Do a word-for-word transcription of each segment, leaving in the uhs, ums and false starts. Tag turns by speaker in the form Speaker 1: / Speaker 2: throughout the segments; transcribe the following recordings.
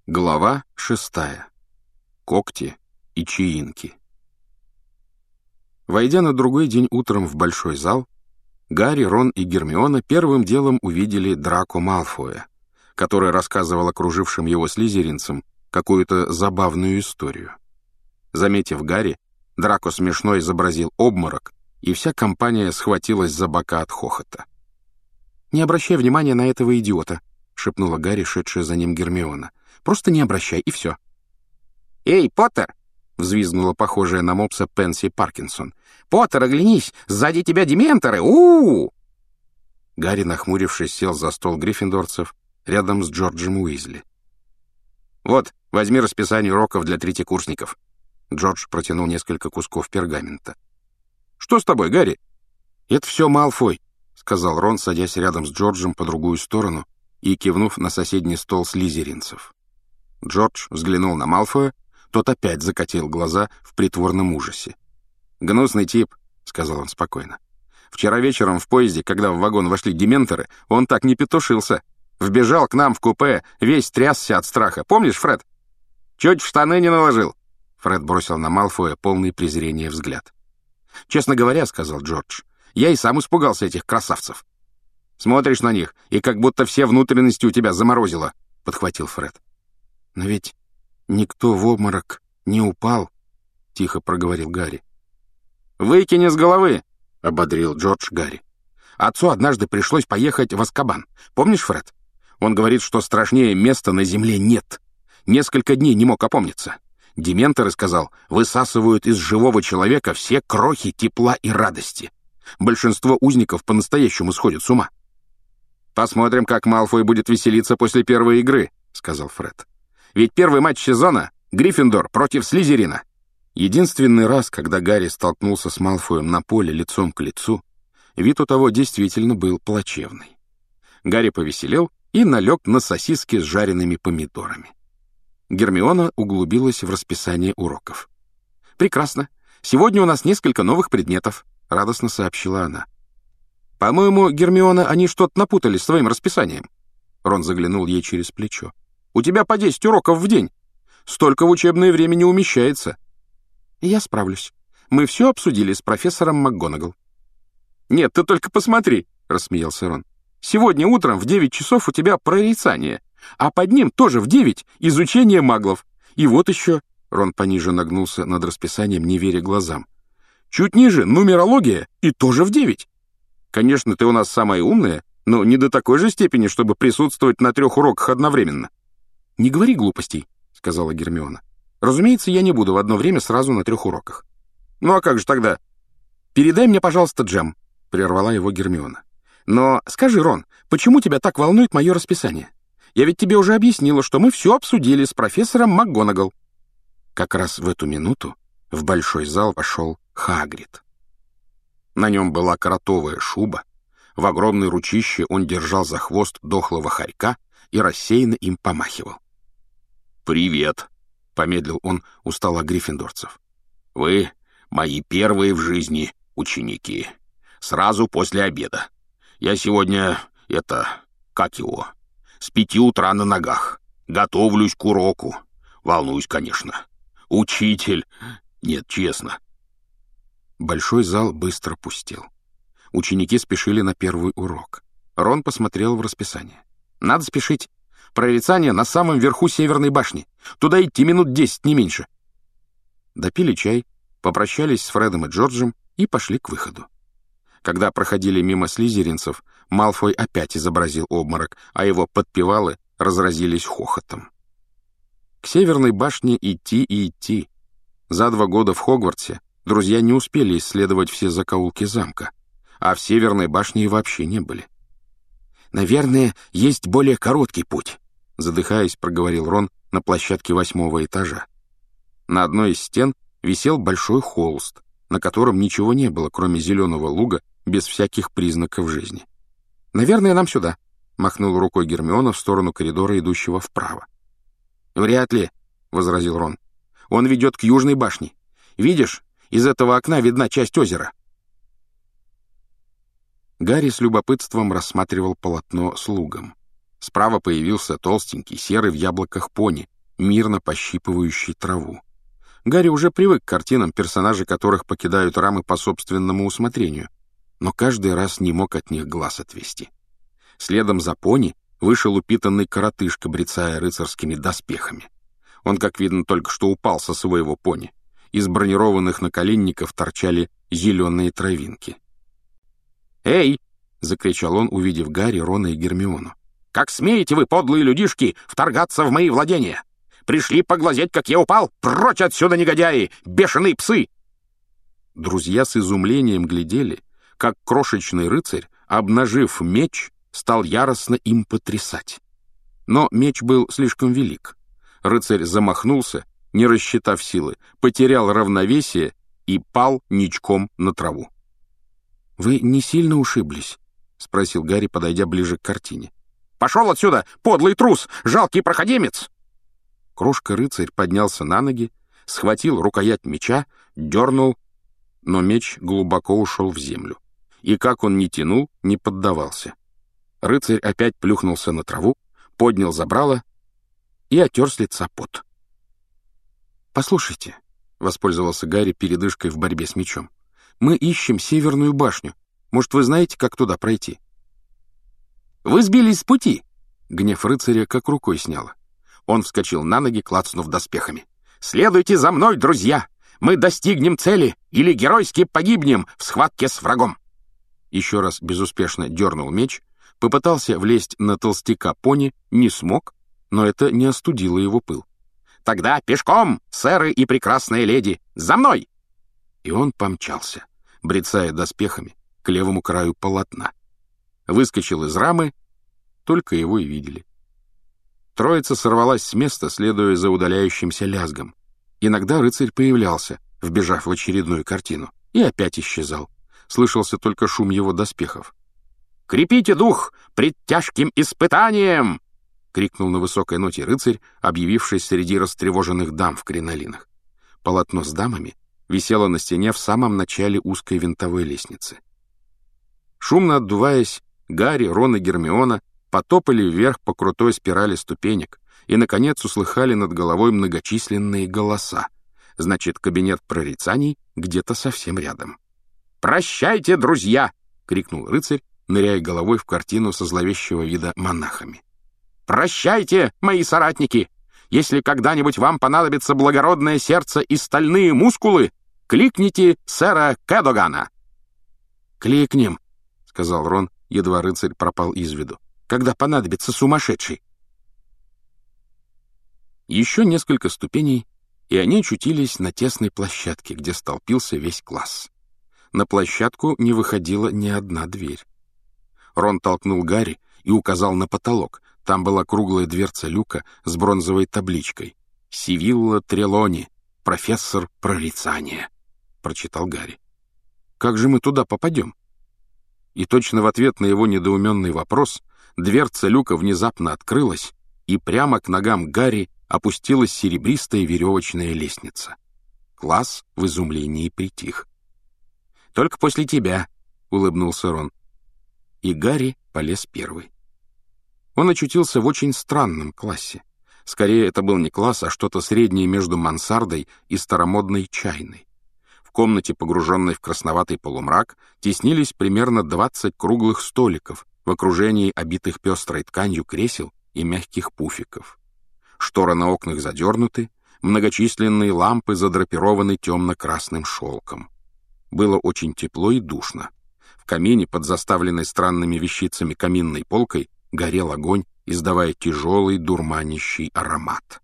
Speaker 1: Глава шестая. Когти и чаинки. Войдя на другой день утром в большой зал, Гарри, Рон и Гермиона первым делом увидели Драко Малфоя, который рассказывал окружившим его слизеринцам какую-то забавную историю. Заметив Гарри, Драко смешно изобразил обморок, и вся компания схватилась за бока от хохота. «Не обращай внимания на этого идиота», — шепнула Гарри, шедшая за ним Гермиона. «Просто не обращай, и все».
Speaker 2: «Эй, Поттер!»
Speaker 1: — взвизгнула похожая на мопса Пенси Паркинсон.
Speaker 2: «Поттер, оглянись! Сзади тебя дементоры! У-у-у!»
Speaker 1: Гарри, нахмурившись, сел за стол гриффиндорцев рядом с Джорджем Уизли. «Вот, возьми расписание уроков для третьекурсников». Джордж протянул несколько кусков пергамента. «Что с тобой, Гарри?» «Это все Малфой», — сказал Рон, садясь рядом с Джорджем по другую сторону и кивнув на соседний стол слизеринцев. Джордж взглянул на Малфоя, тот опять закатил глаза в притворном ужасе. «Гнусный тип», — сказал он спокойно. «Вчера вечером в поезде, когда в вагон вошли дементоры, он так не петушился. Вбежал к нам в купе, весь трясся от страха. Помнишь, Фред? Чуть в штаны не наложил». Фред бросил на Малфоя полный презрения взгляд. «Честно говоря, — сказал Джордж, — я и сам испугался этих красавцев». «Смотришь на них, и как будто все внутренности у тебя заморозило», — подхватил Фред. «Но ведь никто в обморок не упал», — тихо проговорил Гарри. «Выкини с головы», — ободрил Джордж Гарри. «Отцу однажды пришлось поехать в Азкабан. Помнишь, Фред? Он говорит, что страшнее места на земле нет. Несколько дней не мог опомниться. Дементоры, сказал, высасывают из живого человека все крохи тепла и радости. Большинство узников по-настоящему сходят с ума». «Посмотрим, как Малфой будет веселиться после первой игры», — сказал Фред. «Ведь первый матч сезона — Гриффиндор против Слизерина». Единственный раз, когда Гарри столкнулся с Малфоем на поле лицом к лицу, вид у того действительно был плачевный. Гарри повеселел и налег на сосиски с жареными помидорами. Гермиона углубилась в расписание уроков. «Прекрасно. Сегодня у нас несколько новых предметов», — радостно сообщила она. «По-моему, Гермиона, они что-то напутали с твоим расписанием». Рон заглянул ей через плечо. «У тебя по десять уроков в день. Столько в учебное время не умещается». «Я справлюсь. Мы все обсудили с профессором МакГонагал». «Нет, ты только посмотри», — рассмеялся Рон. «Сегодня утром в девять часов у тебя прорицание, а под ним тоже в девять изучение маглов. И вот еще...» Рон пониже нагнулся над расписанием, не веря глазам. «Чуть ниже нумерология и тоже в девять. Конечно, ты у нас самая умная, но не до такой же степени, чтобы присутствовать на трех уроках одновременно». «Не говори глупостей», — сказала Гермиона. «Разумеется, я не буду в одно время сразу на трех уроках». «Ну а как же тогда?» «Передай мне, пожалуйста, джем», — прервала его Гермиона. «Но скажи, Рон, почему тебя так волнует мое расписание? Я ведь тебе уже объяснила, что мы все обсудили с профессором МакГонагал». Как раз в эту минуту в большой зал вошел Хагрид. На нем была кротовая шуба, в огромной ручище он держал за хвост дохлого хорька и рассеянно им помахивал. «Привет», — помедлил он у стола гриффиндорцев. «Вы мои первые в жизни ученики. Сразу после обеда. Я сегодня, это, как его, с пяти утра на ногах. Готовлюсь к уроку. Волнуюсь, конечно. Учитель... Нет, честно». Большой зал быстро пустел. Ученики спешили на первый урок. Рон посмотрел в расписание. «Надо спешить. Прорицание на самом верху Северной башни. Туда идти минут десять, не меньше». Допили чай, попрощались с Фредом и Джорджем и пошли к выходу. Когда проходили мимо слизеринцев, Малфой опять изобразил обморок, а его подпевалы разразились хохотом. К Северной башне идти и идти. За два года в Хогвартсе друзья не успели исследовать все закоулки замка, а в Северной башне и вообще не были. «Наверное, есть более короткий путь», — задыхаясь, проговорил Рон на площадке восьмого этажа. На одной из стен висел большой холст, на котором ничего не было, кроме зеленого луга, без всяких признаков жизни. «Наверное, нам сюда», — махнул рукой Гермиона в сторону коридора, идущего вправо. «Вряд ли», — возразил Рон. «Он ведет к южной башне. Видишь, из этого окна видна часть озера». Гарри с любопытством рассматривал полотно с лугом. Справа появился толстенький, серый в яблоках пони, мирно пощипывающий траву. Гарри уже привык к картинам, персонажи которых покидают рамы по собственному усмотрению, но каждый раз не мог от них глаз отвести. Следом за пони вышел упитанный коротышка, брецая рыцарскими доспехами. Он, как видно, только что упал со своего пони. Из бронированных наколенников торчали зеленые травинки.
Speaker 2: «Эй!»
Speaker 1: — закричал он, увидев Гарри, Рона и Гермиону.
Speaker 2: «Как смеете вы, подлые людишки, вторгаться в мои владения? Пришли поглазеть, как я упал? Прочь отсюда, негодяи! Бешеные псы!»
Speaker 1: Друзья с изумлением глядели, как крошечный рыцарь, обнажив меч, стал яростно им потрясать. Но меч был слишком велик. Рыцарь замахнулся, не рассчитав силы, потерял равновесие и пал ничком на траву. «Вы не сильно ушиблись?» — спросил Гарри, подойдя ближе к картине.
Speaker 2: «Пошел отсюда, подлый трус, жалкий проходимец!»
Speaker 1: Крошка-рыцарь поднялся на ноги, схватил рукоять меча, дернул, но меч глубоко ушел в землю. И как он ни тянул, не поддавался. Рыцарь опять плюхнулся на траву, поднял забрало и отер с лица пот. «Послушайте», — воспользовался Гарри передышкой в борьбе с мечом, «мы ищем Северную башню. Может, вы знаете, как туда пройти?»
Speaker 2: «Вы сбились с пути!»
Speaker 1: Гнев рыцаря как рукой сняло. Он вскочил на ноги, клацнув доспехами.
Speaker 2: «Следуйте за мной, друзья! Мы достигнем цели или геройски погибнем в схватке с врагом!»
Speaker 1: Еще раз безуспешно дернул меч, попытался влезть на толстяка пони, не смог, но это не остудило его пыл.
Speaker 2: «Тогда пешком, сэры и прекрасная леди! За мной!»
Speaker 1: И он помчался, брецая доспехами к левому краю полотна. Выскочил из рамы, только его и видели. Троица сорвалась с места, следуя за удаляющимся лязгом. Иногда рыцарь появлялся, вбежав в очередную картину, и опять исчезал. Слышался только шум его доспехов.
Speaker 2: «Крепите дух пред тяжким испытанием!»
Speaker 1: — крикнул на высокой ноте рыцарь, объявившись среди растревоженных дам в кринолинах. Полотно с дамами висело на стене в самом начале узкой винтовой лестницы. Шумно отдуваясь, Гарри, Рон и Гермиона потопали вверх по крутой спирали ступенек и, наконец, услыхали над головой многочисленные голоса. Значит, кабинет прорицаний где-то совсем рядом.
Speaker 2: «Прощайте, друзья!»
Speaker 1: — крикнул рыцарь, ныряя головой в картину со зловещего вида монахами.
Speaker 2: «Прощайте, мои соратники! Если когда-нибудь вам понадобится благородное сердце и стальные мускулы, кликните сэра Кэдогана!»
Speaker 1: «Кликнем!» — сказал Рон, едва рыцарь пропал из виду. «Когда понадобится сумасшедший!» Еще несколько ступеней, и они очутились на тесной площадке, где столпился весь класс. На площадку не выходила ни одна дверь. Рон толкнул Гарри и указал на потолок. Там была круглая дверца люка с бронзовой табличкой. «Сивилла Трелони, профессор прорицания», — прочитал Гарри. «Как же мы туда попадем?» И точно в ответ на его недоуменный вопрос дверца люка внезапно открылась, и прямо к ногам Гарри опустилась серебристая веревочная лестница. Класс в изумлении притих. «Только после тебя», — улыбнулся Рон. И Гарри полез первый. Он очутился в очень странном классе. Скорее, это был не класс, а что-то среднее между мансардой и старомодной чайной. В комнате, погруженной в красноватый полумрак, теснились примерно двадцать круглых столиков в окружении обитых пестрой тканью кресел и мягких пуфиков. Шторы на окнах задернуты, многочисленные лампы задрапированы темно-красным шелком. Было очень тепло и душно. В камине, под заставленной странными вещицами каминной полкой, горел огонь, издавая тяжелый дурманящий аромат.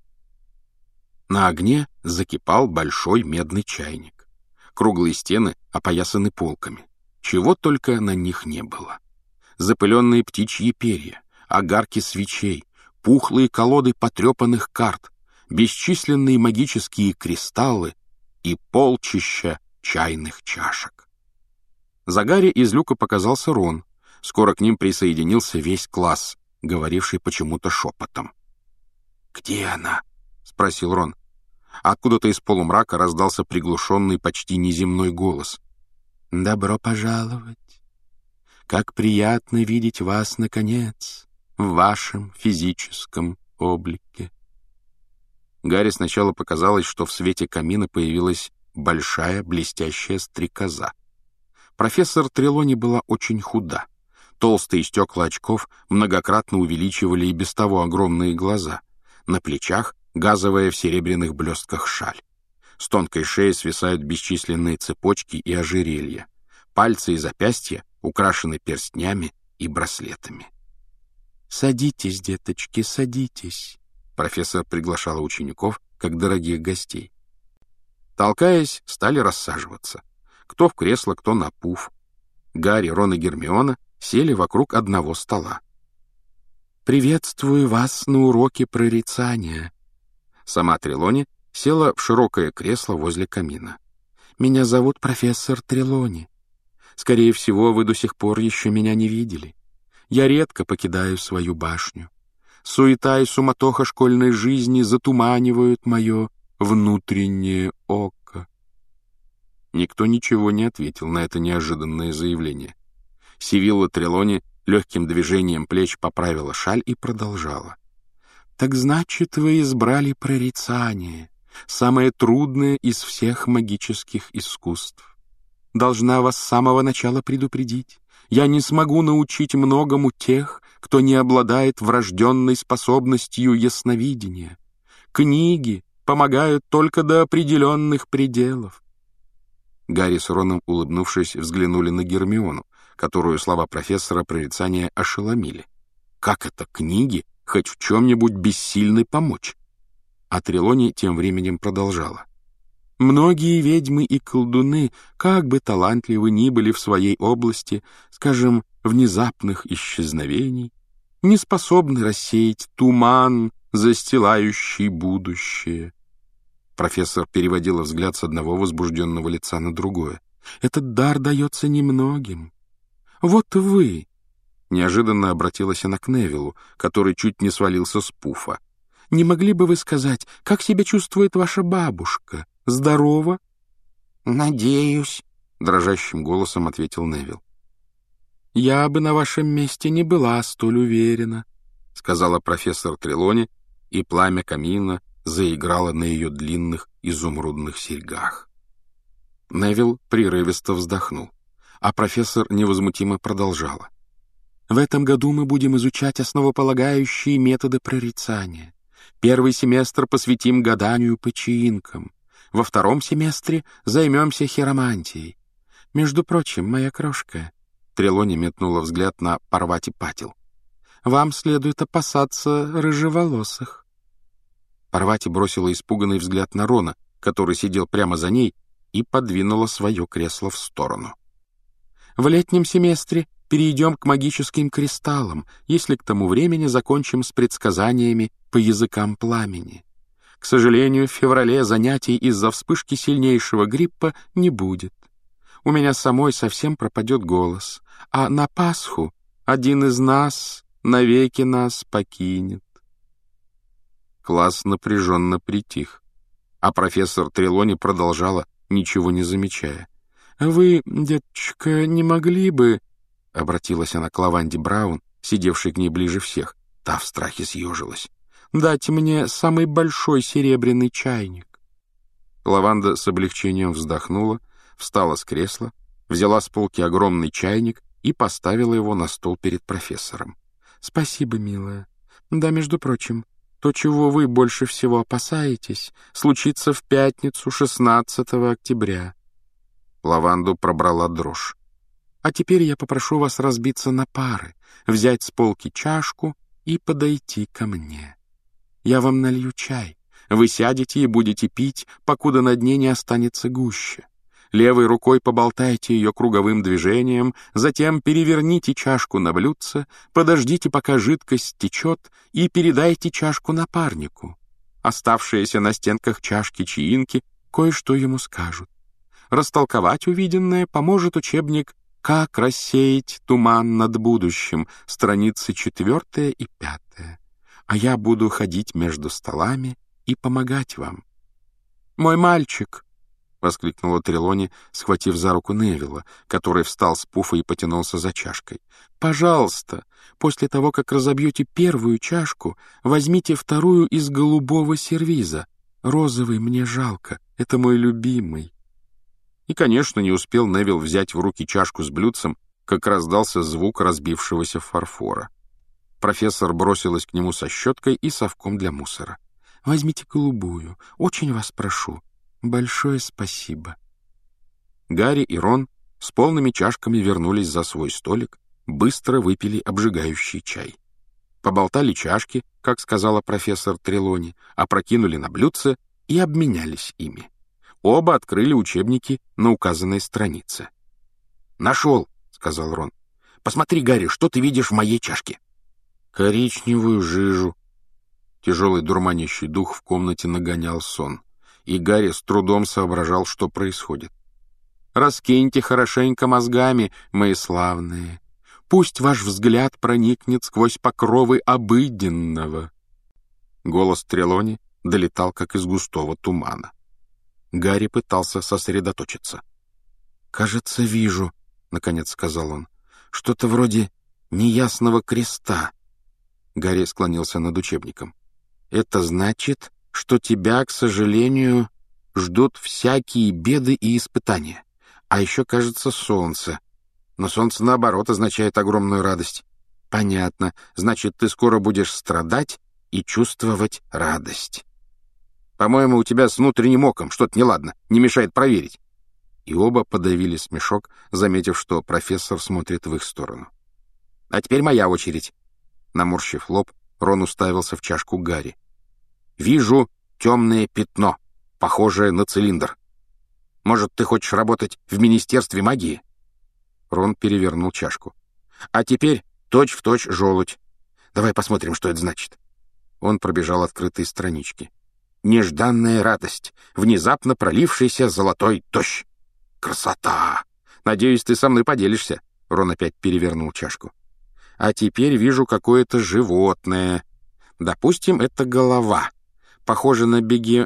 Speaker 1: На огне закипал большой медный чайник. Круглые стены опоясаны полками. Чего только на них не было. Запыленные птичьи перья, огарки свечей, пухлые колоды потрепанных карт, бесчисленные магические кристаллы и полчища чайных чашек. За Гарри из люка показался Рон. Скоро к ним присоединился весь класс, говоривший почему-то шепотом. «Где она?» — спросил Рон. Откуда-то из полумрака раздался приглушенный, почти неземной голос. «Добро пожаловать! Как приятно видеть вас, наконец, в вашем физическом облике!» Гарри сначала показалось, что в свете камина появилась большая блестящая стрекоза. Профессор Трелони была очень худа. Толстые стекла очков многократно увеличивали и без того огромные глаза. На плечах газовая в серебряных блестках шаль. С тонкой шеи свисают бесчисленные цепочки и ожерелья. Пальцы и запястья украшены перстнями и браслетами. «Садитесь, деточки, садитесь», — профессор приглашала учеников, как дорогих гостей. Толкаясь, стали рассаживаться. Кто в кресло, кто на пуф. Гарри, Рон и Гермиона сели вокруг одного стола. «Приветствую вас на уроке прорицания». Сама Трелони села в широкое кресло возле камина. «Меня зовут профессор Трелони. Скорее всего, вы до сих пор еще меня не видели. Я редко покидаю свою башню. Суета и суматоха школьной жизни затуманивают мое внутреннее око». Никто ничего не ответил на это неожиданное заявление. Сивилла Трелони легким движением плеч поправила шаль и продолжала. «Так значит, вы избрали прорицание, самое трудное из всех магических искусств. Должна вас с самого начала предупредить. Я не смогу научить многому тех, кто не обладает врожденной способностью ясновидения. Книги помогают только до определенных пределов». Гарри с Роном, улыбнувшись, взглянули на Гермиону, которую слова профессора прорицания ошеломили. Как это книги хоть в чем-нибудь бессильны помочь? А Трелони тем временем продолжала. «Многие ведьмы и колдуны, как бы талантливы ни были в своей области, скажем, внезапных исчезновений, не способны рассеять туман, застилающий будущее». Профессор переводила взгляд с одного возбужденного лица на другое. «Этот дар дается немногим. Вот вы!» Неожиданно обратилась она к Невиллу, который чуть не свалился с пуфа. «Не могли бы вы сказать, как себя чувствует ваша бабушка? Здорова?» «Надеюсь», — дрожащим голосом ответил Невилл. «Я бы на вашем месте не была столь уверена», — сказала профессор Трелони, и пламя камина заиграло на ее длинных изумрудных серьгах. Невилл прерывисто вздохнул, а профессор невозмутимо продолжала. «В этом году мы будем изучать основополагающие методы прорицания. Первый семестр посвятим гаданию по чаинкам. Во втором семестре займемся хиромантией. Между прочим, моя крошка...» Трелони метнула взгляд на Парвати Патил. «Вам следует опасаться рыжеволосых». Парвати бросила испуганный взгляд на Рона, который сидел прямо за ней, и подвинула свое кресло в сторону. «В летнем семестре перейдем к магическим кристаллам, если к тому времени закончим с предсказаниями по языкам пламени. К сожалению, в феврале занятий из-за вспышки сильнейшего гриппа не будет. У меня самой совсем пропадет голос, а на Пасху один из нас навеки нас покинет». Класс напряженно притих, а профессор Трелони продолжала, ничего не замечая. «Вы, деточка, не могли бы...» — обратилась она к Лаванде Браун, сидевшей к ней ближе всех. Та в страхе съежилась. «Дать мне самый большой серебряный чайник». Лаванда с облегчением вздохнула, встала с кресла, взяла с полки огромный чайник и поставила его на стол перед профессором. «Спасибо, милая. Да, между прочим, то, чего вы больше всего опасаетесь, случится в пятницу шестнадцатого октября». Лаванду пробрала дрожь. «А теперь я попрошу вас разбиться на пары, взять с полки чашку и подойти ко мне. Я вам налью чай. Вы сядете и будете пить, покуда на дне не останется гуще. Левой рукой поболтайте ее круговым движением, затем переверните чашку на блюдце, подождите, пока жидкость течет, и передайте чашку напарнику. Оставшиеся на стенках чашки чаинки кое-что ему скажут. Растолковать увиденное поможет учебник «Как рассеять туман над будущим», страницы четвертая и пятая. А я буду ходить между столами и помогать вам. Мой мальчик, — воскликнула Трелони, схватив за руку Невилла, который встал с пуфа и потянулся за чашкой. «Пожалуйста, после того, как разобьете первую чашку, возьмите вторую из голубого сервиза. Розовый мне жалко, это мой любимый». И, конечно, не успел Невилл взять в руки чашку с блюдцем, как раздался звук разбившегося фарфора. Профессор бросилась к нему со щеткой и совком для мусора. «Возьмите голубую, очень вас прошу. Большое спасибо». Гарри и Рон с полными чашками вернулись за свой столик, быстро выпили обжигающий чай. Поболтали чашки, как сказала профессор Трелони, опрокинули на блюдце и обменялись ими. Оба открыли учебники на указанной странице. «Нашел», — сказал Рон. «Посмотри, Гарри, что ты видишь в моей чашке?» «Коричневую жижу». Тяжелый дурманящий дух в комнате нагонял сон, и Гарри с трудом соображал, что происходит. «Раскиньте хорошенько мозгами, мои славные. Пусть ваш взгляд проникнет сквозь покровы обыденного». Голос Трелони долетал, как из густого тумана. Гарри пытался сосредоточиться. «Кажется, вижу», — наконец сказал он, — «что-то вроде неясного креста». Гарри склонился над учебником. «Это значит, что тебя, к сожалению, ждут всякие беды и испытания. А еще, кажется, солнце. Но солнце, наоборот, означает огромную радость. Понятно. Значит, ты скоро будешь страдать и чувствовать радость. По-моему, у тебя с внутренним оком что-то неладно, не мешает проверить». И оба подавили смешок, заметив, что профессор смотрит в их сторону. «А теперь моя очередь». Наморщив лоб, Рон уставился в чашку Гарри. «Вижу темное пятно, похожее на цилиндр. Может, ты хочешь работать в Министерстве магии?» Рон перевернул чашку. «А теперь точь-в-точь желудь. Давай посмотрим, что это значит». Он пробежал открытые странички. «Нежданная радость, внезапно пролившийся золотой дождь. Красота! Надеюсь, ты со мной поделишься». Рон опять перевернул чашку. «А теперь вижу какое-то животное. Допустим, это голова. Похоже на беге...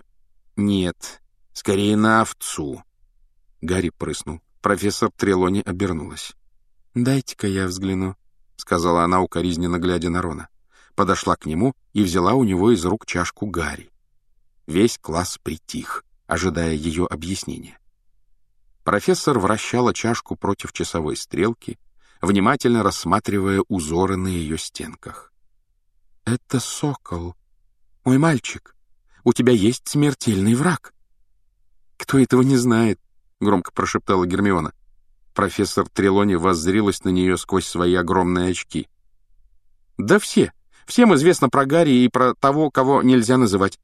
Speaker 1: Нет, скорее на овцу». Гарри прыснул. Профессор Трелони обернулась. «Дайте-ка я взгляну», — сказала она, укоризненно глядя на Рона. Подошла к нему и взяла у него из рук чашку Гарри. Весь класс притих, ожидая ее объяснения. Профессор вращала чашку против часовой стрелки, внимательно рассматривая узоры на ее стенках. «Это сокол. Мой мальчик, у тебя есть смертельный враг». «Кто этого не знает?» — громко прошептала Гермиона. Профессор Трелони воззрилась на нее сквозь свои огромные очки. «Да все. Всем известно про Гарри и про того, кого нельзя называть».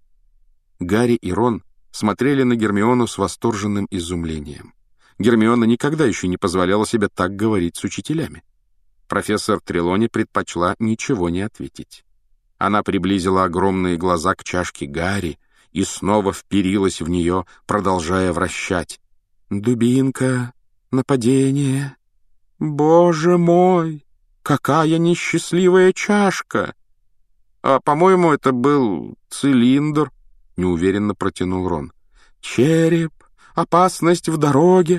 Speaker 1: Гарри и Рон смотрели на Гермиону с восторженным изумлением. Гермиона никогда еще не позволяла себе так говорить с учителями. Профессор Трелони предпочла ничего не ответить. Она приблизила огромные глаза к чашке Гарри и снова вперилась в нее, продолжая вращать. «Дубинка, нападение! Боже мой, какая несчастливая чашка!» «А, по-моему, это был цилиндр», — неуверенно протянул Рон. «Череп! Опасность в дороге!»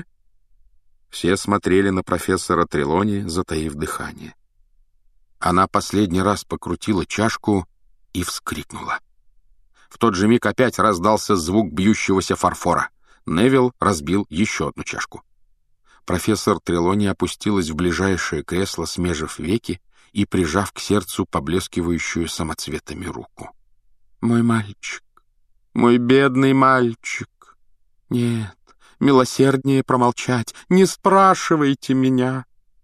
Speaker 1: Все смотрели на профессора Трелони, затаив дыхание. Она последний раз покрутила чашку и вскрикнула. В тот же миг опять раздался звук бьющегося фарфора. Невилл разбил еще одну чашку. Профессор Трелони опустилась в ближайшее кресло, смежив веки и прижав к сердцу поблескивающую самоцветами руку. «Мой мальчик, мой бедный мальчик! Нет, милосерднее промолчать, не спрашивайте меня!»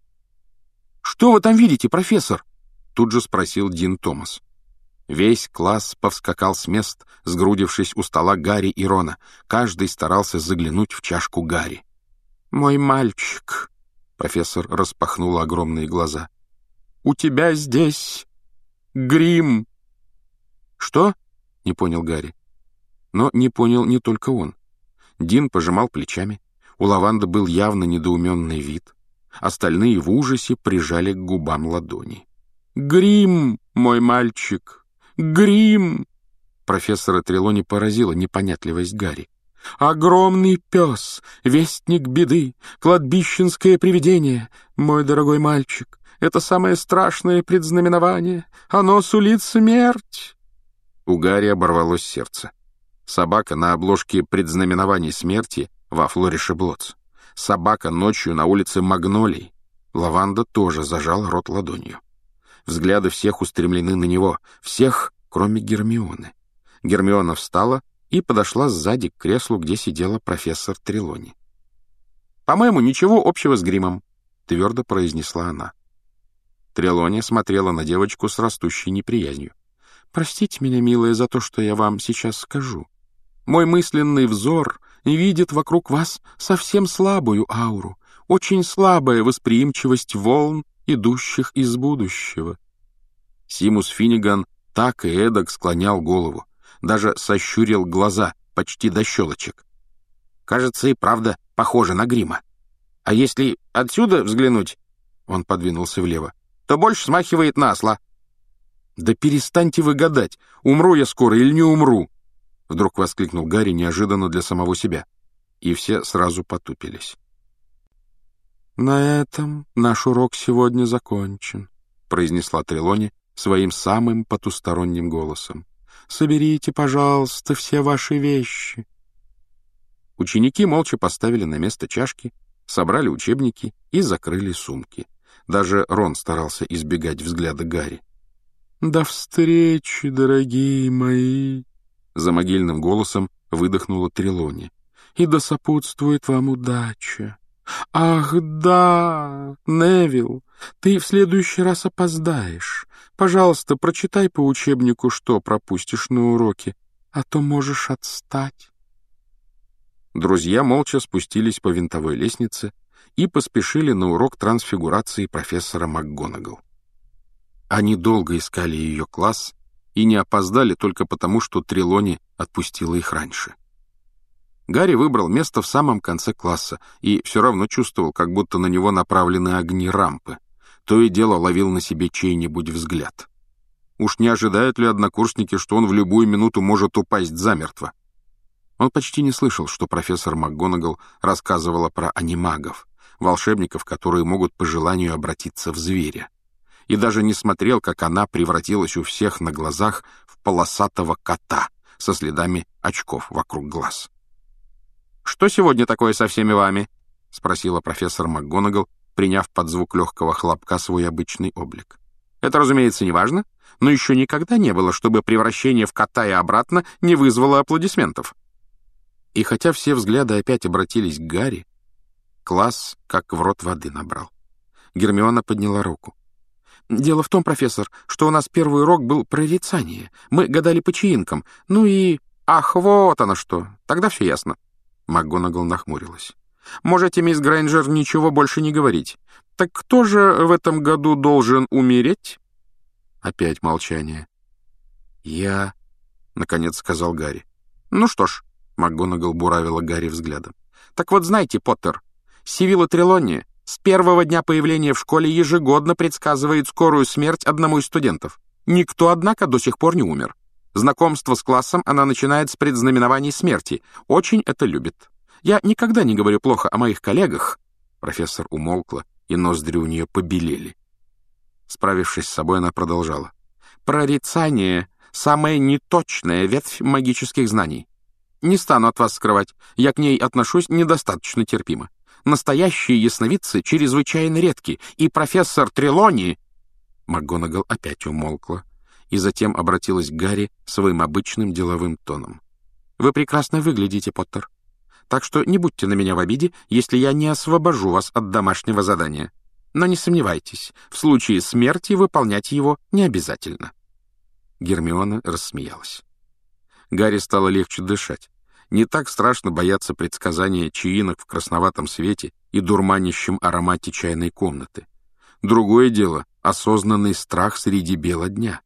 Speaker 1: «Что вы там видите, профессор?» — тут же спросил Дин Томас. Весь класс повскакал с мест, сгрудившись у стола Гарри и Рона. Каждый старался заглянуть в чашку Гарри. «Мой мальчик!» — профессор распахнул огромные глаза. «У тебя здесь грим!» «Что?» — не понял Гарри. Но не понял не только он. Дин пожимал плечами. У Лаванды был явно недоуменный вид. Остальные в ужасе прижали к губам ладони. «Грим, мой мальчик! Грим!» Профессора Трелони поразила непонятливость Гарри.
Speaker 2: Огромный пес, вестник беды, кладбищенское привидение. Мой дорогой мальчик, это самое страшное предзнаменование. Оно сулит смерть.
Speaker 1: У Гарри оборвалось сердце. Собака на обложке предзнаменований смерти во Флорише Блотс. Собака ночью на улице Магнолий. Лаванда тоже зажал рот ладонью. Взгляды всех устремлены на него, всех, кроме Гермионы. Гермиона встала и подошла сзади к креслу, где сидела профессор Трелони.
Speaker 2: «По-моему, ничего общего с гримом», —
Speaker 1: твердо произнесла она. Трелони смотрела на девочку с растущей неприязнью.
Speaker 2: «Простите меня, милая, за то, что я вам сейчас скажу. Мой мысленный взор видит вокруг вас совсем слабую ауру, очень слабая восприимчивость волн, идущих из будущего».
Speaker 1: Симус Финниган так и эдак склонял голову, даже сощурил глаза почти до щелочек.
Speaker 2: «Кажется, и правда похоже на грима. А если отсюда взглянуть, — он подвинулся влево, — то больше смахивает на осла».
Speaker 1: «Да перестаньте вы гадать, умру я скоро или не умру!» — вдруг воскликнул Гарри неожиданно для самого себя. И все сразу потупились.
Speaker 2: «На этом наш урок сегодня закончен», — произнесла Трелони своим самым потусторонним голосом. «Соберите, пожалуйста, все ваши вещи».
Speaker 1: Ученики молча поставили на место чашки, собрали учебники и закрыли сумки. Даже Рон старался избегать взгляда Гарри.
Speaker 2: «До встречи, дорогие мои!» — за могильным голосом выдохнула Трелони. «И да сопутствует вам удача! Ах, да, Невилл, ты в следующий раз опоздаешь. Пожалуйста, прочитай по учебнику, что пропустишь на уроке, а то можешь отстать».
Speaker 1: Друзья молча спустились по винтовой лестнице и поспешили на урок трансфигурации профессора МакГонагал. Они долго искали ее класс и не опоздали только потому, что Трелони отпустила их раньше. Гарри выбрал место в самом конце класса и все равно чувствовал, как будто на него направлены огни рампы. То и дело ловил на себе чей-нибудь взгляд. Уж не ожидают ли однокурсники, что он в любую минуту может упасть замертво? Он почти не слышал, что профессор МакГонагал рассказывала про анимагов, волшебников, которые могут по желанию обратиться в зверя. И даже не смотрел, как она превратилась у всех на глазах в полосатого кота со следами очков вокруг глаз.
Speaker 2: «Что сегодня такое со всеми вами?» — спросила профессор МакГонагал,
Speaker 1: приняв под звук легкого хлопка свой обычный облик.
Speaker 2: «Это, разумеется, не важно, но еще никогда не было, чтобы превращение в кота и обратно не вызвало аплодисментов».
Speaker 1: И хотя все взгляды опять обратились к Гарри, класс как в рот воды набрал. Гермиона подняла руку.
Speaker 2: «Дело в том, профессор, что у нас первый урок был прорицание. Мы гадали по чаинкам. Ну и... Ах, вот оно что. Тогда все ясно».
Speaker 1: МакГонагал нахмурилась.
Speaker 2: «Можете, мисс Грейнджер, ничего больше не говорить. Так кто же в этом году должен умереть?»
Speaker 1: Опять молчание. «Я...» — наконец сказал Гарри.
Speaker 2: «Ну что ж»,
Speaker 1: — МакГонагал буравила Гарри взглядом.
Speaker 2: «Так вот знаете, Поттер, Сивилла Трелони с первого дня появления в школе ежегодно предсказывает скорую смерть одному из студентов. Никто, однако, до сих пор не умер. Знакомство с классом она начинает с предзнаменований смерти. Очень это любит. Я никогда не говорю плохо о моих коллегах».
Speaker 1: Профессор умолкла, и ноздри у нее побелели. Справившись с собой, она продолжала.
Speaker 2: «Прорицание — самая неточная ветвь магических знаний. Не стану от вас скрывать, я к ней отношусь недостаточно терпимо. Настоящие ясновидцы чрезвычайно редки, и профессор Трелони...»
Speaker 1: МакГонагал опять умолкла и затем обратилась к Гарри своим обычным деловым тоном.
Speaker 2: «Вы прекрасно выглядите, Поттер. Так что не будьте на меня в обиде, если я не освобожу вас от домашнего задания. Но не сомневайтесь, в случае смерти выполнять его не обязательно».
Speaker 1: Гермиона рассмеялась. Гарри стало легче дышать. Не так страшно бояться предсказания чаинок в красноватом свете и дурманящем аромате чайной комнаты. Другое дело — осознанный страх среди бела дня.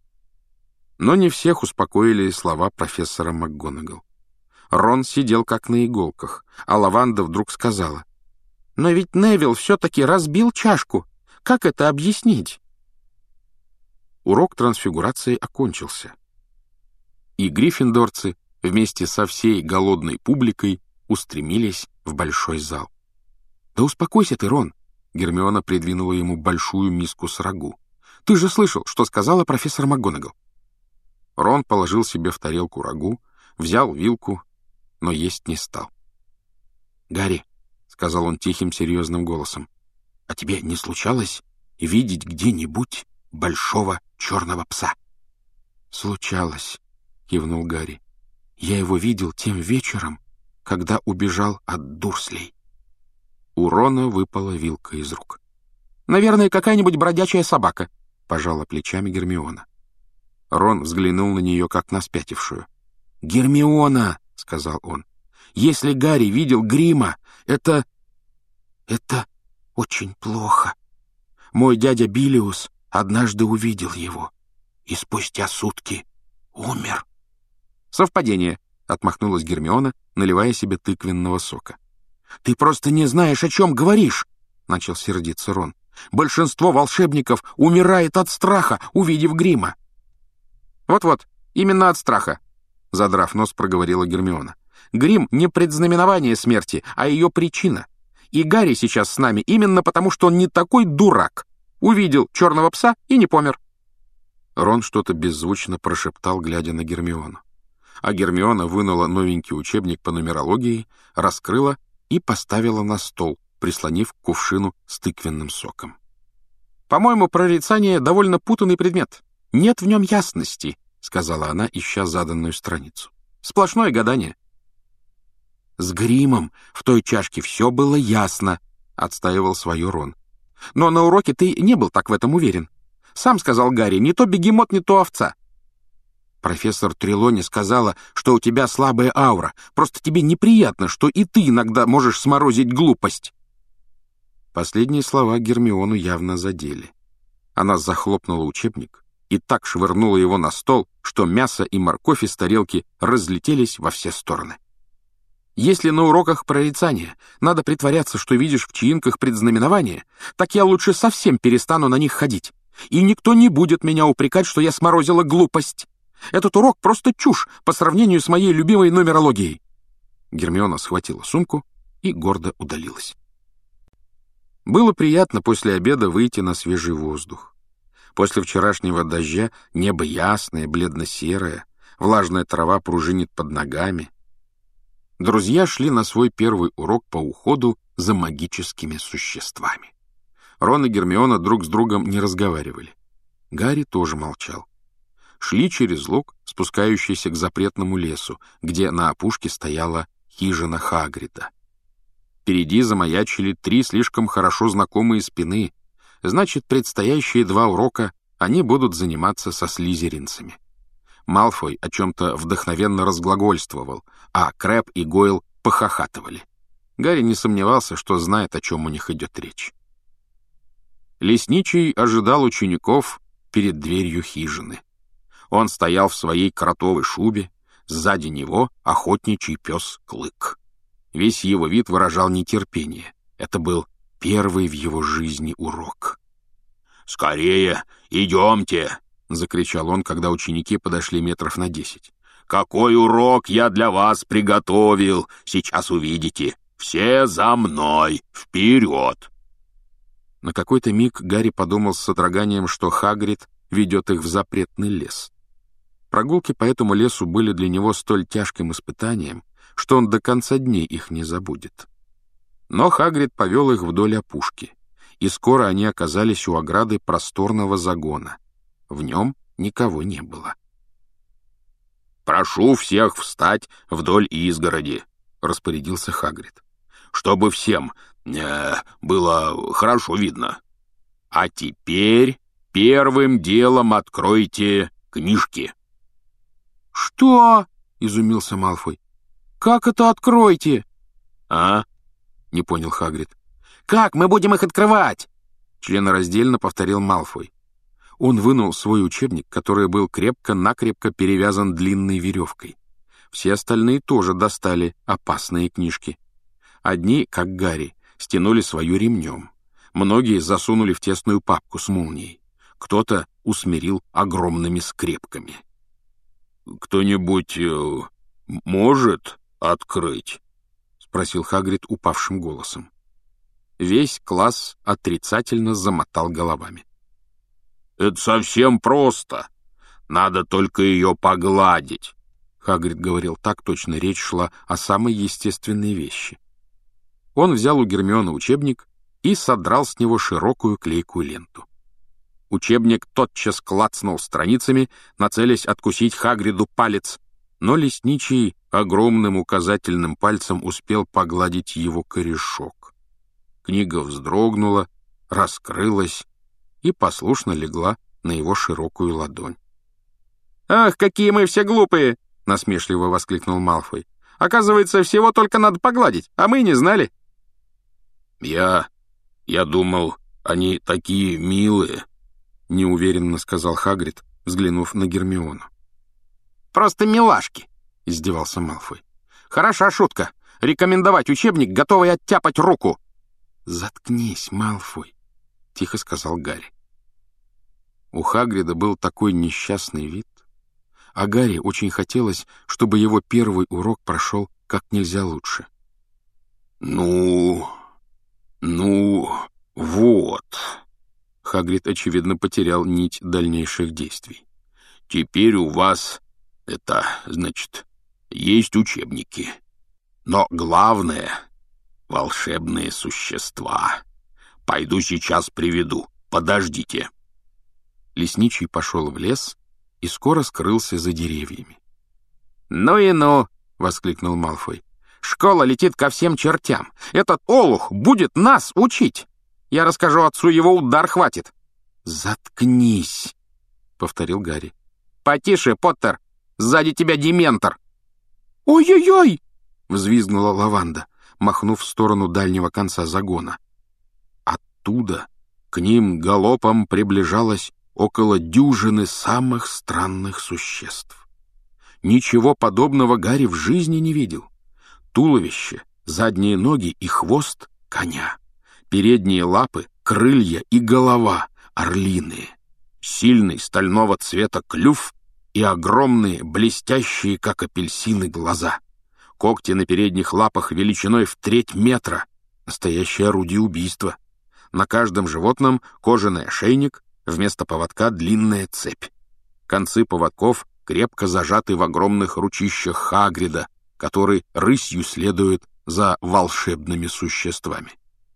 Speaker 1: Но не всех успокоили слова профессора МакГонагал. Рон сидел как на иголках, а Лаванда вдруг сказала:
Speaker 2: «Но ведь Невилл все-таки разбил чашку. Как это объяснить?»
Speaker 1: Урок трансфигурации окончился. И гриффиндорцы вместе со всей голодной публикой устремились в большой зал. «Да успокойся ты, Рон!» Гермиона придвинула ему большую миску с рагу. «Ты же слышал, что сказала профессор МакГонагал!» Рон положил себе в тарелку рагу, взял вилку, но есть не стал. «Гарри», — сказал он тихим, серьезным голосом, — «а тебе не случалось видеть где-нибудь большого черного пса?» «Случалось», — кивнул Гарри. «Я его видел тем вечером, когда убежал от Дурслей». У Рона выпала вилка из рук. «Наверное, какая-нибудь бродячая собака», — пожала плечами Гермиона. Рон взглянул на нее, как на спятившую. «Гермиона», — сказал он, — «если Гарри видел грима, это... это очень плохо. Мой дядя Билиус однажды увидел его и спустя сутки умер». «Совпадение», — отмахнулась Гермиона, наливая себе тыквенного сока. «Ты просто не знаешь, о чем говоришь», — начал сердиться Рон. «Большинство волшебников умирает от страха, увидев грима». «Вот-вот, именно от страха», — задрав нос, проговорила Гермиона. «Грим — не предзнаменование смерти, а ее причина. И Гарри сейчас с нами именно потому, что он не такой дурак. Увидел черного пса и не помер». Рон что-то беззвучно прошептал, глядя на Гермиону. А Гермиона вынула новенький учебник по нумерологии, раскрыла и поставила на стол, прислонив к кувшину с тыквенным соком. «По-моему, прорицание — довольно путанный предмет. Нет в нем ясности», — сказала она, ища заданную страницу. «Сплошное гадание». «С гримом в той чашке все было ясно», — отстаивал свое Рон. «Но на уроке ты не был так в этом уверен. Сам сказал Гарри, не то бегемот, не то овца». «Профессор Трелони сказала, что у тебя слабая аура. Просто тебе неприятно, что и ты иногда можешь сморозить глупость». Последние слова Гермиону явно задели. Она захлопнула учебник и так швырнула его на стол, что мясо и морковь из тарелки разлетелись во все стороны. «Если на уроках прорицания надо притворяться, что видишь в чаинках предзнаменования, так я лучше совсем перестану на них ходить, и никто не будет меня упрекать, что я сморозила глупость. Этот урок просто чушь по сравнению с моей любимой нумерологией». Гермиона схватила сумку и гордо удалилась. Было приятно после обеда выйти на свежий воздух. После вчерашнего дождя небо ясное, бледно-серое, влажная трава пружинит под ногами. Друзья шли на свой первый урок по уходу за магическими существами. Рон и Гермиона друг с другом не разговаривали. Гарри тоже молчал. Шли через луг, спускающийся к запретному лесу, где на опушке стояла хижина Хагрида. Впереди замаячили три слишком хорошо знакомые спины. Значит, предстоящие два урока они будут заниматься со слизеринцами. Малфой о чем-то вдохновенно разглагольствовал, а Крэб и Гойл похохатывали. Гарри не сомневался, что знает, о чем у них идет речь. Лесничий ожидал учеников перед дверью хижины. Он стоял в своей кротовой шубе, сзади него охотничий пес Клык. Весь его вид выражал нетерпение. Это был первый в его жизни урок. «Скорее, идемте!» — закричал он, когда ученики подошли метров на десять. «Какой урок я для вас приготовил! Сейчас увидите! Все за мной! Вперед!» На какой-то миг Гарри подумал с содроганием, что Хагрид ведет их в запретный лес. Прогулки по этому лесу были для него столь тяжким испытанием, что он до конца дней их не забудет. Но Хагрид повел их вдоль опушки, и скоро они оказались у ограды просторного загона. В нем никого не было. «Прошу всех встать вдоль изгороди», — распорядился Хагрид, «чтобы всем э, было хорошо видно. А теперь первым делом откройте книжки». «Что?» — изумился Малфой. «Как это откройте?» «А?» — не понял Хагрид. «Как мы будем их открывать?» — членораздельно повторил Малфой. Он вынул свой учебник, который был крепко-накрепко перевязан длинной веревкой. Все остальные тоже достали опасные книжки. Одни, как Гарри, стянули свою ремнем. Многие засунули в тесную папку с молнией. Кто-то усмирил огромными скрепками. «Кто-нибудь э, может открыть?» — спросил Хагрид упавшим голосом. Весь класс отрицательно замотал головами. «Это совсем просто. Надо только ее погладить». Хагрид говорил так, точно речь шла о самой естественной вещи. Он взял у Гермионы учебник и содрал с него широкую клейкую ленту. Учебник тотчас клацнул страницами, нацелясь откусить Хагриду палец, но лесничий огромным указательным пальцем успел погладить его корешок. Книга вздрогнула, раскрылась и послушно легла на его широкую ладонь. «Ах, какие мы все глупые!» — насмешливо воскликнул Малфой. «Оказывается, всего только надо погладить, а мы и не знали». «Я... я думал, они такие милые», — неуверенно сказал Хагрид, взглянув на Гермиону. «Просто милашки», — издевался Малфой. «Хороша шутка. Рекомендовать учебник, готовый оттяпать руку». «Заткнись, Малфой», — тихо сказал Гарри. У Хагрида был такой несчастный вид, а Гарри очень хотелось, чтобы его первый урок прошел как нельзя лучше. «Ну, ну, вот...» Хагрид, очевидно, потерял нить дальнейших действий. «Теперь у вас, это, значит, есть учебники. Но главное — волшебные существа. Пойду сейчас приведу. Подождите». Лесничий пошел в лес и скоро скрылся за деревьями. «Ну и ну!» — воскликнул Малфой. «Школа летит ко всем чертям. Этот олух будет нас учить. Я расскажу отцу, его удар хватит». «Заткнись!» — повторил Гарри. «Потише, Поттер! Сзади тебя дементор!» «Ой-ой-ой!» — взвизгнула Лаванда, махнув в сторону дальнего конца загона. Оттуда к ним галопом приближалось около дюжины самых странных существ. Ничего подобного Гарри в жизни не видел. Туловище, задние ноги и хвост — коня. Передние лапы, крылья и голова — орлиные. Сильный стального цвета клюв и огромные, блестящие, как апельсины, глаза. Когти на передних лапах величиной в треть метра. Настоящее орудие убийства. На каждом животном кожаный ошейник, вместо поводка длинная цепь. Концы поводков крепко зажаты в огромных ручищах Хагрида, который рысью следует за волшебными существами.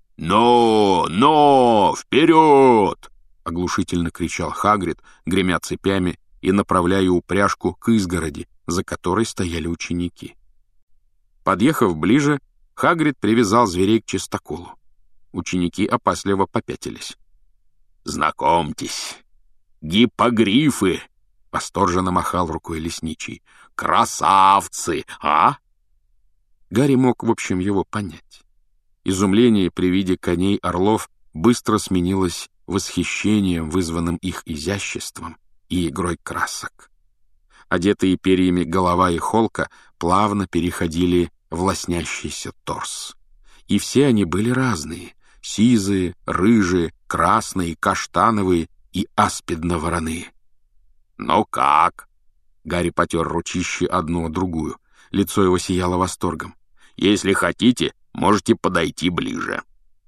Speaker 1: «Но! Но! Вперед!» — оглушительно кричал Хагрид, гремя цепями и направляя упряжку к изгороди, за которой стояли ученики. Подъехав ближе, Хагрид привязал зверей к чистоколу. Ученики опасливо попятились. «Знакомьтесь, гиппогрифы!» — восторженно махал рукой лесничий. «Красавцы, а?» Гарри мог, в общем, его понять. Изумление при виде коней-орлов быстро сменилось восхищением, вызванным их изяществом и игрой красок. Одетые перьями голова и холка плавно переходили в лоснящийся торс. И все они были разные — сизые, рыжие, красные, каштановые и аспидно-вороные. «Ну как?» — Гарри потер ручищи одну о другую. Лицо его сияло восторгом. «Если хотите, можете подойти ближе».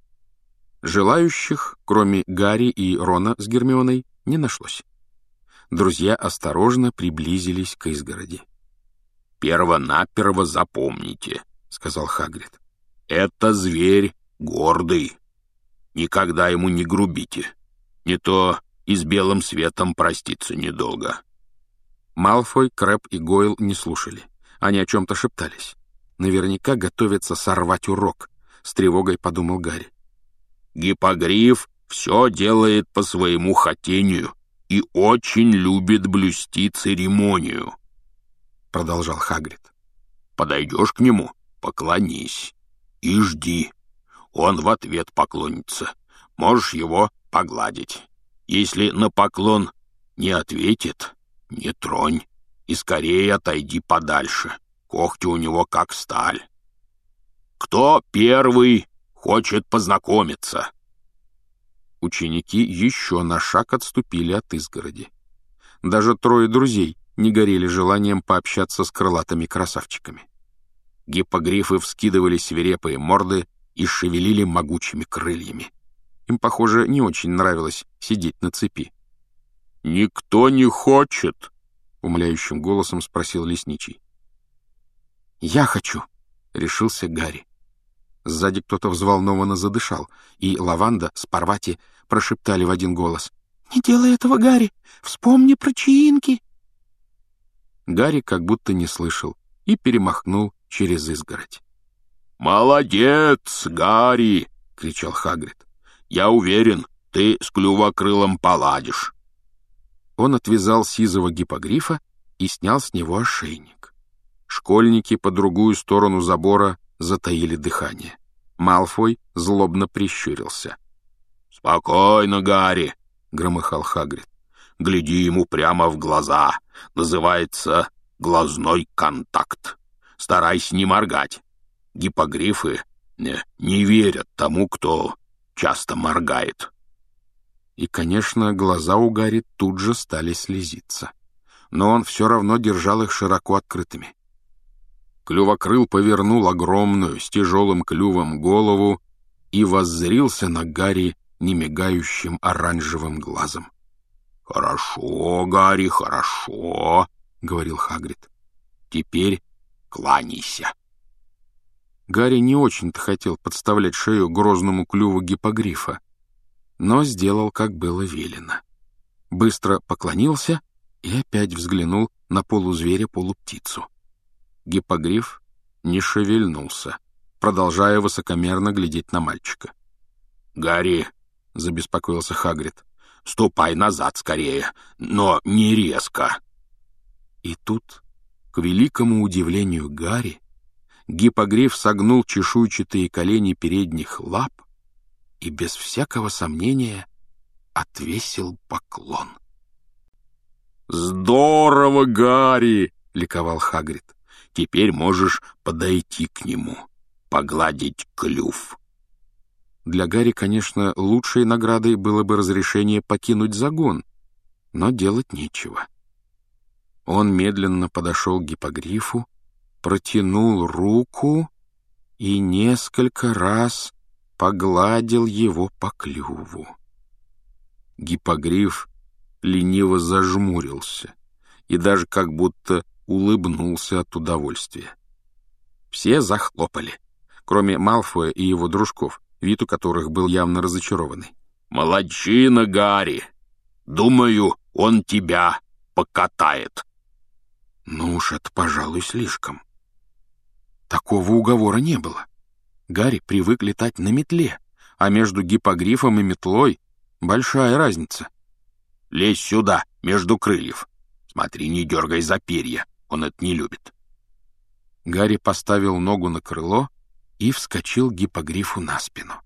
Speaker 1: Желающих, кроме Гарри и Рона с Гермионой, не нашлось. Друзья осторожно приблизились к изгороди. «Перво-наперво запомните», — сказал Хагрид. «Это зверь гордый. Никогда ему не грубите. Не то и с белым светом проститься недолго». Малфой, Крэб и Гойл не слушали. Они о чем-то шептались. Наверняка готовятся сорвать урок, с тревогой подумал Гарри. «Гиппогриф все делает по своему хотению и очень любит блюсти церемонию», — продолжал Хагрид. «Подойдешь к нему, поклонись и жди. Он в ответ поклонится. Можешь его погладить. Если на поклон не ответит, не тронь и скорее отойди подальше. Когти у него как сталь. Кто первый хочет познакомиться?» Ученики еще на шаг отступили от изгороди. Даже трое друзей не горели желанием пообщаться с крылатыми красавчиками. Гиппогрифы вскидывали свирепые морды и шевелили могучими крыльями. Им, похоже, не очень нравилось сидеть на цепи. «Никто не хочет?» — умоляющим голосом спросил лесничий. «Я хочу», — решился Гарри. Сзади кто-то взволнованно задышал, и Лаванда с Парвати прошептали в один голос: «Не делай этого, Гарри! Вспомни про чаинки!» Гарри как будто не слышал и перемахнул через изгородь.
Speaker 3: «Молодец, Гарри!» — кричал Хагрид. «Я уверен, ты с клювокрылом поладишь».
Speaker 1: Он отвязал сизого гиппогрифа и снял с него ошейник. Школьники по другую сторону забора затаили дыхание. Малфой злобно прищурился.
Speaker 3: «Спокойно, Гарри!» —
Speaker 1: громыхал Хагрид.
Speaker 3: «Гляди ему прямо в глаза. Называется глазной контакт. Старайся не моргать. Гиппогрифы не, не верят тому, кто часто моргает».
Speaker 1: И, конечно, глаза у Гарри тут же стали слезиться. Но он все равно держал их широко открытыми. Клювокрыл повернул огромную, с тяжелым клювом голову и воззрился на Гарри немигающим оранжевым глазом.
Speaker 3: «Хорошо, Гарри, хорошо», — говорил Хагрид. «Теперь кланяйся».
Speaker 1: Гарри не очень-то хотел подставлять шею грозному клюву гиппогрифа, но сделал, как было велено. Быстро поклонился и опять взглянул на полузверя-полуптицу. Гиппогриф не шевельнулся, продолжая высокомерно глядеть на мальчика.
Speaker 3: «Гарри», — забеспокоился Хагрид, — «ступай назад скорее, но не резко».
Speaker 1: И тут, к великому удивлению Гарри, гиппогриф согнул чешуйчатые колени передних лап и без всякого сомнения отвесил поклон.
Speaker 3: «Здорово, Гарри!» — ликовал Хагрид. «Теперь можешь подойти к нему, погладить клюв».
Speaker 1: Для Гарри, конечно, лучшей наградой было бы разрешение покинуть загон, но делать нечего. Он медленно подошел к гиппогрифу, протянул руку и несколько раз погладил его по клюву. Гиппогриф лениво зажмурился и даже как будто улыбнулся от удовольствия. Все захлопали, кроме Малфоя и его дружков, вид у которых был явно разочарованный.
Speaker 3: «Молодчина, Гарри! Думаю, он тебя покатает».
Speaker 1: Ну уж это, пожалуй, слишком. Такого уговора не было. Гарри привык летать на метле, а между гиппогрифом и метлой большая разница.
Speaker 3: «Лезь сюда, между крыльев. Смотри, не дергай за перья, он это не любит».
Speaker 1: Гарри поставил ногу на крыло и вскочил гиппогрифу на спину.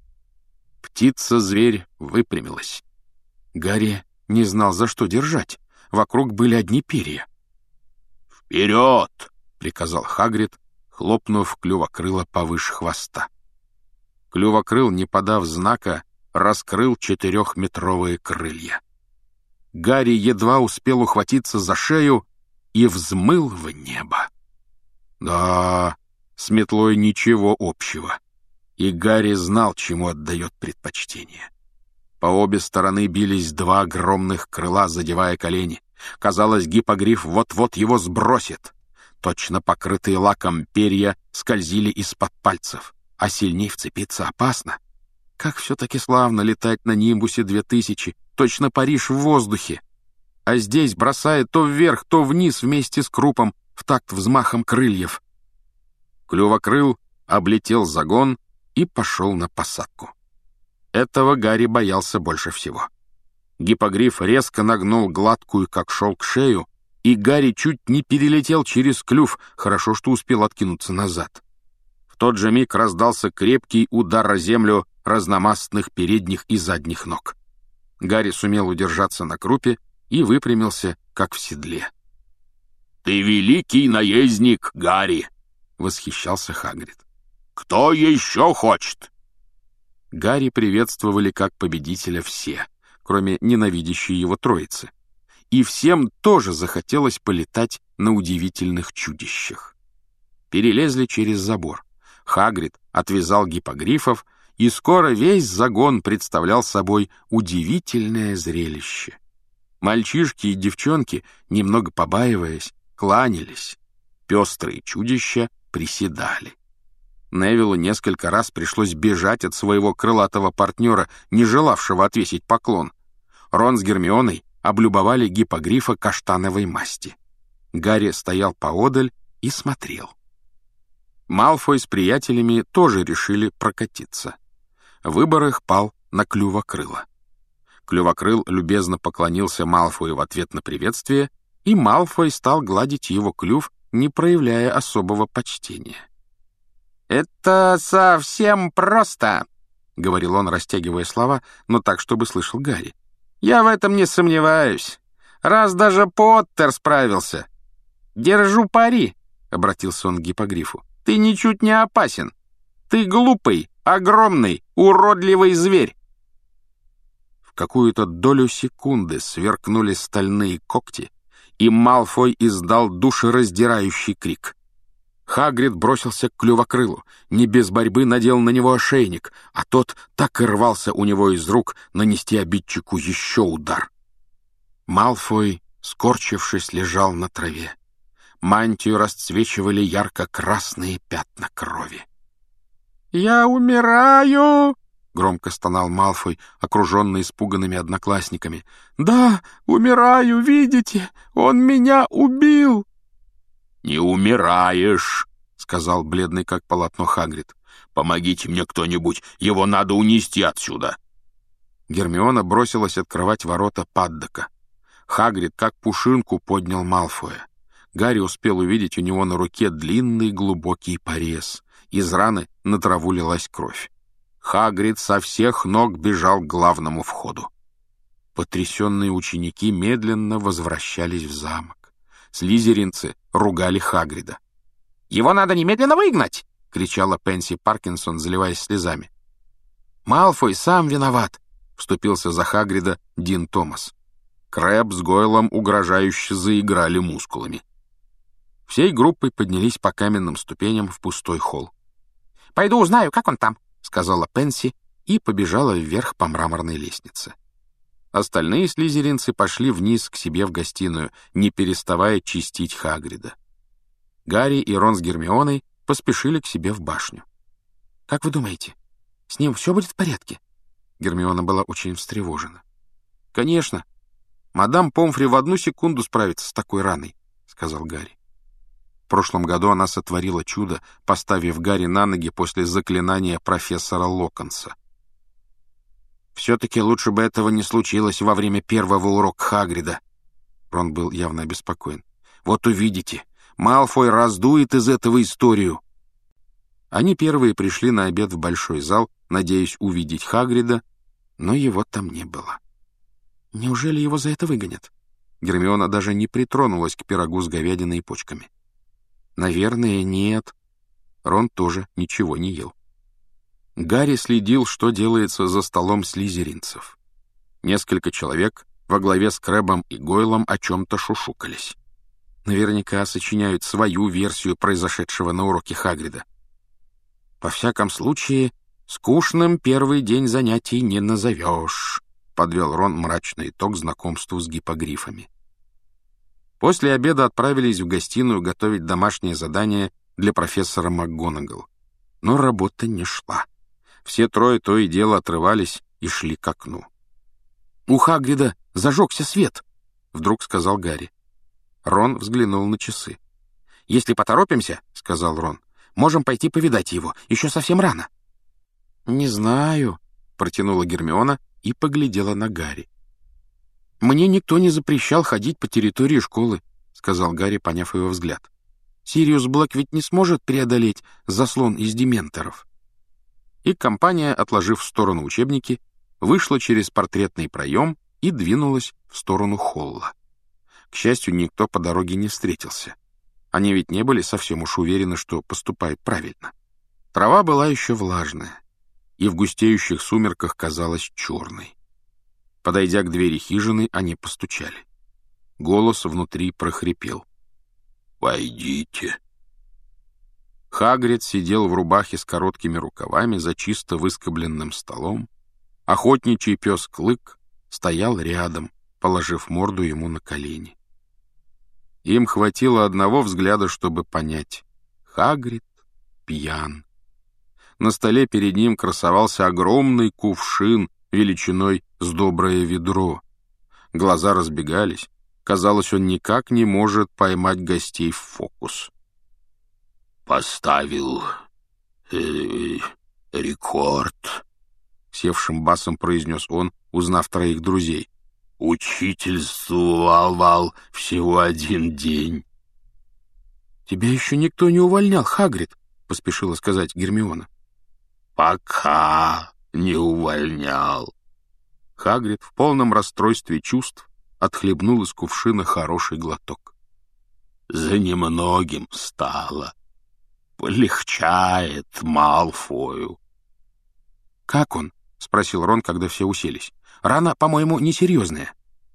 Speaker 1: Птица-зверь выпрямилась. Гарри не знал, за что держать. Вокруг были одни перья.
Speaker 3: «Вперед!»
Speaker 1: — приказал Хагрид, хлопнув клювокрыла повыше хвоста. Клювокрыл, не подав знака, раскрыл четырехметровые крылья. Гарри едва успел ухватиться за шею и взмыл в небо. Да, с метлой ничего общего, и Гарри знал, чему отдает предпочтение. По обе стороны бились два огромных крыла, задевая колени. Казалось, гиппогриф вот-вот его сбросит. Точно покрытые лаком перья скользили из-под пальцев, а сильней вцепиться опасно. Как все-таки славно летать на Нимбусе две тысячи, точно Париж в воздухе. А здесь бросает то вверх, то вниз вместе с крупом в такт взмахом крыльев. Клювокрыл облетел загон и пошел на посадку. Этого Гарри боялся больше всего. Гиппогриф резко нагнул гладкую, как шелк, шею, и Гарри чуть не перелетел через клюв, хорошо, что успел откинуться назад. В тот же миг раздался крепкий удар о землю разномастных передних и задних ног. Гарри сумел удержаться на крупе и выпрямился, как в седле.
Speaker 3: «Ты великий наездник, Гарри!»
Speaker 1: — восхищался Хагрид.
Speaker 3: «Кто еще хочет?»
Speaker 1: Гарри приветствовали как победителя все, кроме ненавидящей его троицы. И всем тоже захотелось полетать на удивительных чудищах. перелезли через забор. Хагрид отвязал гиппогрифов, и скоро весь загон представлял собой удивительное зрелище. Мальчишки и девчонки, немного побаиваясь, кланялись. Пестрые чудища приседали. Невиллу несколько раз пришлось бежать от своего крылатого партнера, не желавшего отвесить поклон. Рон с Гермионой облюбовали гиппогрифа каштановой масти. Гарри стоял поодаль и смотрел. Малфой с приятелями тоже решили прокатиться. Выбор их пал на Клювокрыла. Клювокрыл любезно поклонился Малфою в ответ на приветствие, и Малфой стал гладить его клюв, не проявляя особого почтения. «Это совсем просто», — говорил он, растягивая слова, но так, чтобы слышал Гарри. «Я в этом не сомневаюсь. Раз даже Поттер справился. Держу пари», — обратился он к гиппогрифу. «Ты ничуть не опасен. Ты глупый, огромный, уродливый зверь». В какую-то долю секунды сверкнули стальные когти, и Малфой издал душераздирающий крик. Хагрид бросился к Клювокрылу, не без борьбы надел на него ошейник, а тот так и рвался у него из рук нанести обидчику еще удар. Малфой, скорчившись, лежал на траве. Мантию расцвечивали ярко-красные пятна крови. «Я умираю!» — громко стонал Малфой, окруженный испуганными одноклассниками. «Да, умираю, видите? Он меня убил!»
Speaker 3: «Не умираешь», — сказал бледный как полотно Хагрид. «Помогите мне кто-нибудь, его надо унести отсюда».
Speaker 1: Гермиона бросилась открывать ворота Паддока. Хагрид как пушинку поднял Малфоя. Гарри успел увидеть у него на руке длинный глубокий порез. Из раны на траву лилась кровь. Хагрид со всех ног бежал к главному входу. Потрясенные ученики медленно возвращались в замок. Слизеринцы ругали Хагрида. «Его надо немедленно выгнать!» — кричала Пенси Паркинсон, заливаясь слезами. «Малфой сам виноват!» — вступился за Хагрида Дин Томас. Крэб с Гойлом угрожающе заиграли мускулами. Всей группой поднялись по каменным ступеням в пустой холл. «Пойду узнаю, как он там», — сказала Пенси и побежала вверх по мраморной лестнице. Остальные слизеринцы пошли вниз к себе в гостиную, не переставая чистить Хагрида. Гарри и Рон с Гермионой поспешили к себе в башню. «Как вы думаете, с ним все будет в порядке?» Гермиона была очень встревожена. «Конечно. Мадам Помфри в одну секунду справится с такой раной», — сказал Гарри. В прошлом году она сотворила чудо, поставив Гарри на ноги после заклинания профессора Локонса. «Все-таки лучше бы этого не случилось во время первого урока Хагрида». Рон был явно обеспокоен. «Вот увидите, Малфой раздует из этого историю». Они первые пришли на обед в большой зал, надеясь увидеть Хагрида, но его там не было. «Неужели его за это выгонят?» Гермиона даже не притронулась к пирогу с говядиной и почками. «Наверное, нет». Рон тоже ничего не ел. Гарри следил, что делается за столом слизеринцев. Несколько человек во главе с Крэбом и Гойлом о чем-то шушукались. Наверняка сочиняют свою версию произошедшего на уроке Хагрида. «Во всяком случае, скучным первый день занятий не назовешь», — подвел Рон мрачный итог знакомству с гиппогрифами. После обеда отправились в гостиную готовить домашнее задание для профессора МакГонагал. Но работа не шла. Все трое то и дело отрывались и шли к окну. «У Хагрида зажегся свет», — вдруг сказал Гарри. Рон взглянул на часы. «Если поторопимся, — сказал Рон, — можем пойти повидать его. Еще совсем рано». «Не знаю», — протянула Гермиона и поглядела на Гарри. «Мне никто не запрещал ходить по территории школы», — сказал Гарри, поняв его взгляд. «Сириус Блэк ведь не сможет преодолеть заслон из дементоров». И компания, отложив в сторону учебники, вышла через портретный проем и двинулась в сторону холла. К счастью, никто по дороге не встретился. Они ведь не были совсем уж уверены, что поступают правильно. Трава была еще влажная, и в густеющих сумерках казалась черной. Подойдя к двери хижины, они постучали. Голос внутри прохрипел:
Speaker 3: «Войдите».
Speaker 1: Хагрид сидел в рубахе с короткими рукавами за чисто выскобленным столом. Охотничий пес Клык стоял рядом, положив морду ему на колени. Им хватило одного взгляда, чтобы понять — Хагрид пьян. На столе перед ним красовался огромный кувшин величиной с доброе ведро. Глаза разбегались. Казалось, он никак не может поймать гостей в фокус.
Speaker 3: «Поставил э, рекорд», — севшим басом произнес он, узнав троих друзей. «Учительствовал всего один день».
Speaker 1: «Тебя еще никто не увольнял, Хагрид», — поспешила сказать Гермиона.
Speaker 3: «Пока не увольнял».
Speaker 1: Хагрид в полном расстройстве чувств отхлебнул из кувшина хороший глоток.
Speaker 3: «За немногим стало. Полегчает Малфою».
Speaker 1: «Как он?» — спросил Рон, когда все уселись. «Рана, по-моему, несерьезная».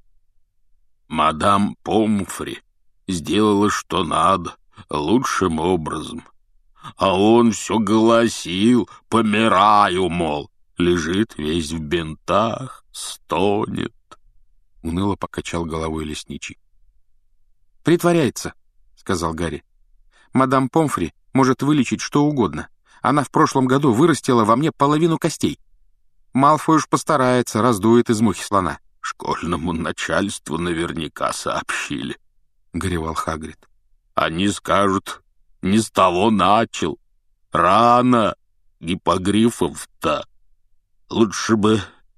Speaker 3: «Мадам Помфри сделала, что надо, лучшим образом. А он все голосил, помираю, мол, лежит весь в бинтах, стонет».
Speaker 1: Уныло покачал головой лесничий. «Притворяется», — сказал Гарри. «Мадам Помфри может вылечить что угодно. Она в прошлом году вырастила во мне половину костей. Малфой уж постарается, раздует из мухи слона».
Speaker 3: «Школьному начальству наверняка сообщили», —
Speaker 1: горевал Хагрид.
Speaker 3: «Они скажут, не с того начал. Рано гиппогрифов-то. Лучше бы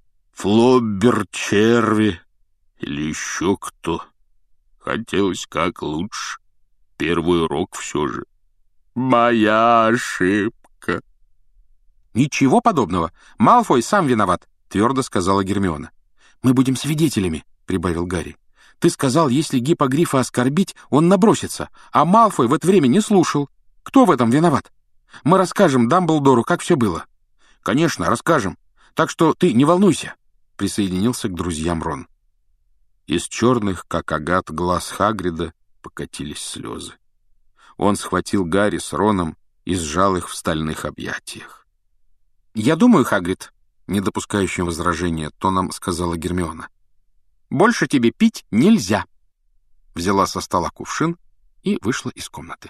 Speaker 3: Флоббер-черви или еще кто. Хотелось как лучше. Первый урок все же. Моя ошибка».
Speaker 1: «Ничего подобного. Малфой сам виноват», — твердо сказала Гермиона. «Мы будем свидетелями», — прибавил Гарри. «Ты сказал, если гиппогрифа оскорбить, он набросится, а Малфой в это время не слушал. Кто в этом виноват? Мы расскажем Дамблдору, как все было». «Конечно, расскажем. Так что ты не волнуйся», — присоединился к друзьям Рон. Из черных, как агат, глаз Хагрида покатились слезы. Он схватил Гарри с Роном и сжал их в стальных объятиях. «Я думаю, Хагрид», — не допускающим возражения тоном сказала Гермиона, «больше тебе пить нельзя». Взяла со стола кувшин и вышла из комнаты.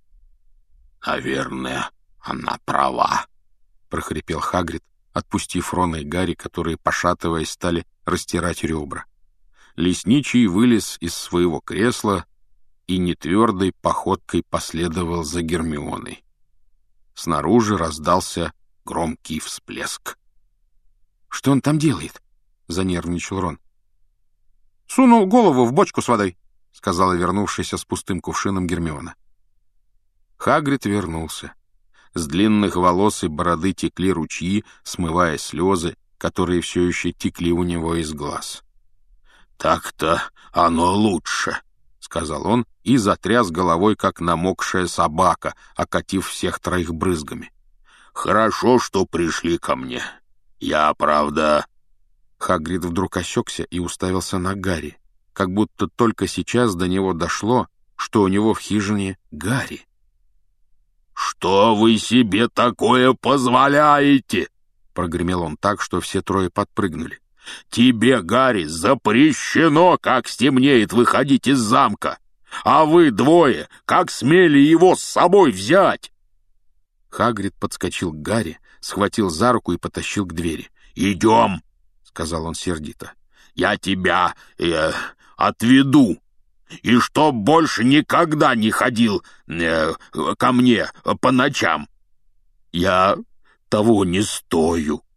Speaker 3: «Наверное, она права», — прохрипел Хагрид, отпустив Рона и Гарри, которые, пошатываясь, стали растирать ребра. Лесничий вылез из своего кресла и нетвердой походкой последовал за Гермионой. Снаружи раздался громкий всплеск. «Что он там делает?» — занервничал Рон. «Сунул голову в бочку с водой», — сказала вернувшаяся с пустым кувшином Гермиона. Хагрид вернулся. С длинных волос и бороды текли ручьи, смывая слезы, которые все еще текли у него из глаз. «Так-то оно лучше», — сказал он и затряс головой, как намокшая собака, окатив всех троих брызгами. «Хорошо, что пришли ко мне. Я, правда...» Хагрид вдруг осекся и уставился на Гарри, как будто только сейчас до него дошло, что у него в хижине Гарри. «Что вы себе такое позволяете?» — прогремел он так, что все трое подпрыгнули. «Тебе, Гарри, запрещено, как стемнеет, выходить из замка. А вы двое, как смели его с собой взять?» Хагрид подскочил к Гарри, схватил за руку и потащил к двери. «Идем», — сказал он сердито. «Я тебя э, отведу. И чтоб больше никогда не ходил э, ко мне по ночам. Я того не стою».